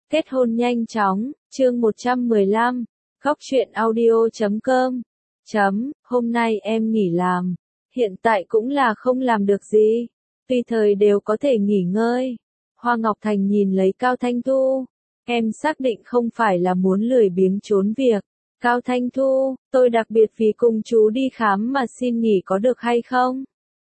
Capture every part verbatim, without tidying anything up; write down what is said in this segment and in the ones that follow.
Kết hôn nhanh chóng, chương một trăm mười lăm, góc truyện audio chấm com. Chấm, hôm nay em nghỉ làm, hiện tại cũng là không làm được gì, tùy thời đều có thể nghỉ ngơi. Hoa Ngọc Thành nhìn lấy Cao Thanh Thu, em xác định không phải là muốn lười biếng trốn việc. Cao Thanh Thu, tôi đặc biệt vì cùng chú đi khám mà xin nghỉ có được hay không?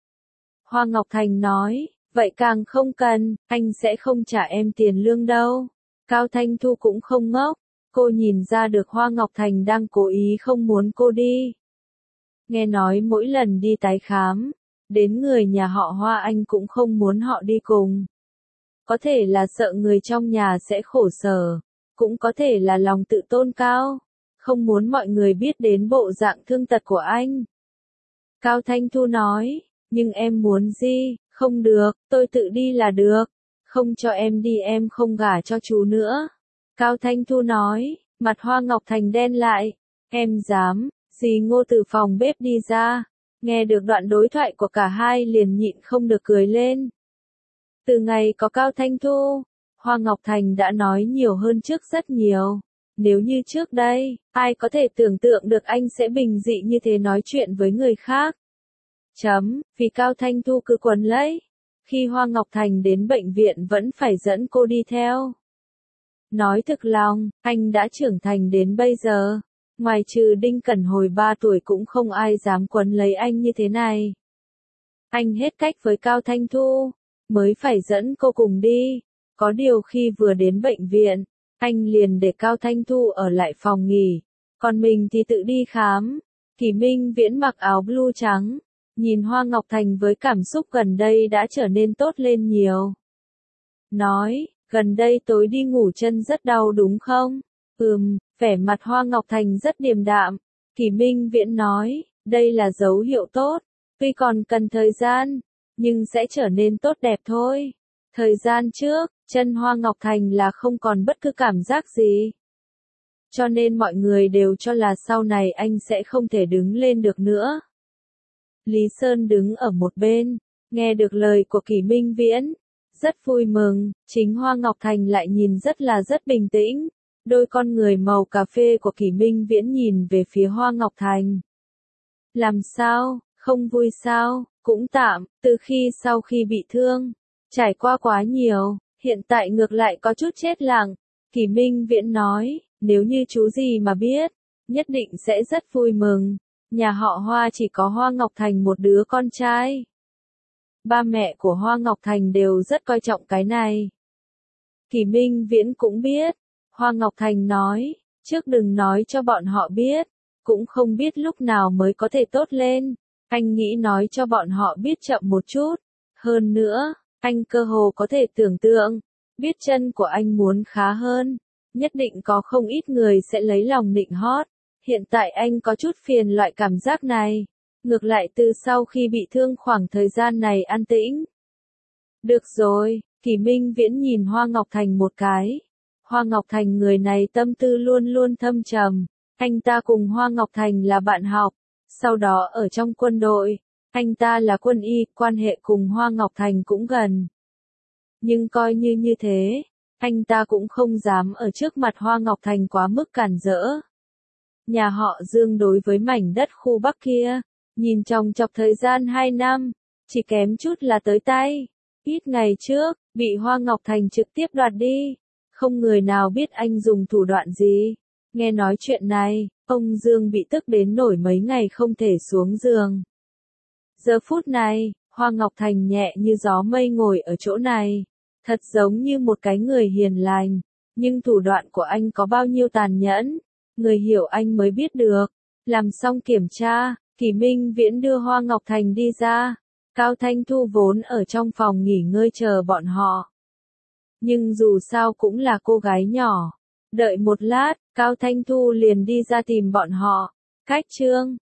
Hoa Ngọc Thành nói, vậy càng không cần, anh sẽ không trả em tiền lương đâu. Cao Thanh Thu cũng không ngốc, cô nhìn ra được Hoa Ngọc Thành đang cố ý không muốn cô đi. Nghe nói mỗi lần đi tái khám, đến người nhà họ Hoa anh cũng không muốn họ đi cùng. Có thể là sợ người trong nhà sẽ khổ sở, cũng có thể là lòng tự tôn cao, không muốn mọi người biết đến bộ dạng thương tật của anh. Cao Thanh Thu nói, nhưng em muốn gì, không được, tôi tự đi là được, không cho em đi em không gả cho chú nữa. Cao Thanh Thu nói, mặt Hoa Ngọc Thành đen lại, em dám, dì Ngô từ phòng bếp đi ra, nghe được đoạn đối thoại của cả hai liền nhịn không được cười lên. Từ ngày có Cao Thanh Thu, Hoa Ngọc Thành đã nói nhiều hơn trước rất nhiều. Nếu như trước đây, ai có thể tưởng tượng được anh sẽ bình dị như thế nói chuyện với người khác. Chấm, vì Cao Thanh Thu cứ quấn lấy. Khi Hoa Ngọc Thành đến bệnh viện vẫn phải dẫn cô đi theo. Nói thực lòng, anh đã trưởng thành đến bây giờ. Ngoài trừ Đinh Cẩn hồi ba tuổi cũng không ai dám quấn lấy anh như thế này. Anh hết cách với Cao Thanh Thu, mới phải dẫn cô cùng đi. Có điều khi vừa đến bệnh viện, anh liền để Cao Thanh Thu ở lại phòng nghỉ, còn mình thì tự đi khám. Kỷ Minh Viễn mặc áo blue trắng, nhìn Hoa Ngọc Thành với cảm xúc gần đây đã trở nên tốt lên nhiều. Nói, gần đây tối đi ngủ chân rất đau đúng không? Ừm, vẻ mặt Hoa Ngọc Thành rất điềm đạm. Kỷ Minh Viễn nói, đây là dấu hiệu tốt, tuy còn cần thời gian, nhưng sẽ trở nên tốt đẹp thôi. Thời gian trước, chân Hoa Ngọc Thành là không còn bất cứ cảm giác gì. Cho nên mọi người đều cho là sau này anh sẽ không thể đứng lên được nữa. Lý Sơn đứng ở một bên, nghe được lời của Kỷ Minh Viễn, rất vui mừng, chính Hoa Ngọc Thành lại nhìn rất là rất bình tĩnh. Đôi con người màu cà phê của Kỷ Minh Viễn nhìn về phía Hoa Ngọc Thành. Làm sao, không vui sao, cũng tạm, từ khi sau khi bị thương, trải qua quá nhiều, hiện tại ngược lại có chút chết lặng. Kỷ Minh Viễn nói, nếu như chú gì mà biết, nhất định sẽ rất vui mừng. Nhà họ Hoa chỉ có Hoa Ngọc Thành một đứa con trai. Ba mẹ của Hoa Ngọc Thành đều rất coi trọng cái này. Kỷ Minh Viễn cũng biết. Hoa Ngọc Thành nói, trước đừng nói cho bọn họ biết, cũng không biết lúc nào mới có thể tốt lên. Anh nghĩ nói cho bọn họ biết chậm một chút. Hơn nữa, anh cơ hồ có thể tưởng tượng, biết chân của anh muốn khá hơn, nhất định có không ít người sẽ lấy lòng nịnh hót. Hiện tại anh có chút phiền loại cảm giác này. Ngược lại từ sau khi bị thương khoảng thời gian này an tĩnh. Được rồi, Kỷ Minh Viễn nhìn Hoa Ngọc Thành một cái. Hoa Ngọc Thành người này tâm tư luôn luôn thâm trầm. Anh ta cùng Hoa Ngọc Thành là bạn học. Sau đó ở trong quân đội, anh ta là quân y, quan hệ cùng Hoa Ngọc Thành cũng gần. Nhưng coi như như thế, anh ta cũng không dám ở trước mặt Hoa Ngọc Thành quá mức cản rỡ. Nhà họ Dương đối với mảnh đất khu Bắc kia, nhìn chòng chọc thời gian hai năm, chỉ kém chút là tới tay. Ít ngày trước, bị Hoa Ngọc Thành trực tiếp đoạt đi, không người nào biết anh dùng thủ đoạn gì. Nghe nói chuyện này, ông Dương bị tức đến nổi mấy ngày không thể xuống giường. Giờ phút này, Hoa Ngọc Thành nhẹ như gió mây ngồi ở chỗ này, thật giống như một cái người hiền lành, nhưng thủ đoạn của anh có bao nhiêu tàn nhẫn, người hiểu anh mới biết được. Làm xong kiểm tra, Kỷ Minh Viễn đưa Hoa Ngọc Thành đi ra. Cao Thanh Thu vốn ở trong phòng nghỉ ngơi chờ bọn họ. Nhưng dù sao cũng là cô gái nhỏ. Đợi một lát, Cao Thanh Thu liền đi ra tìm bọn họ. Cách chương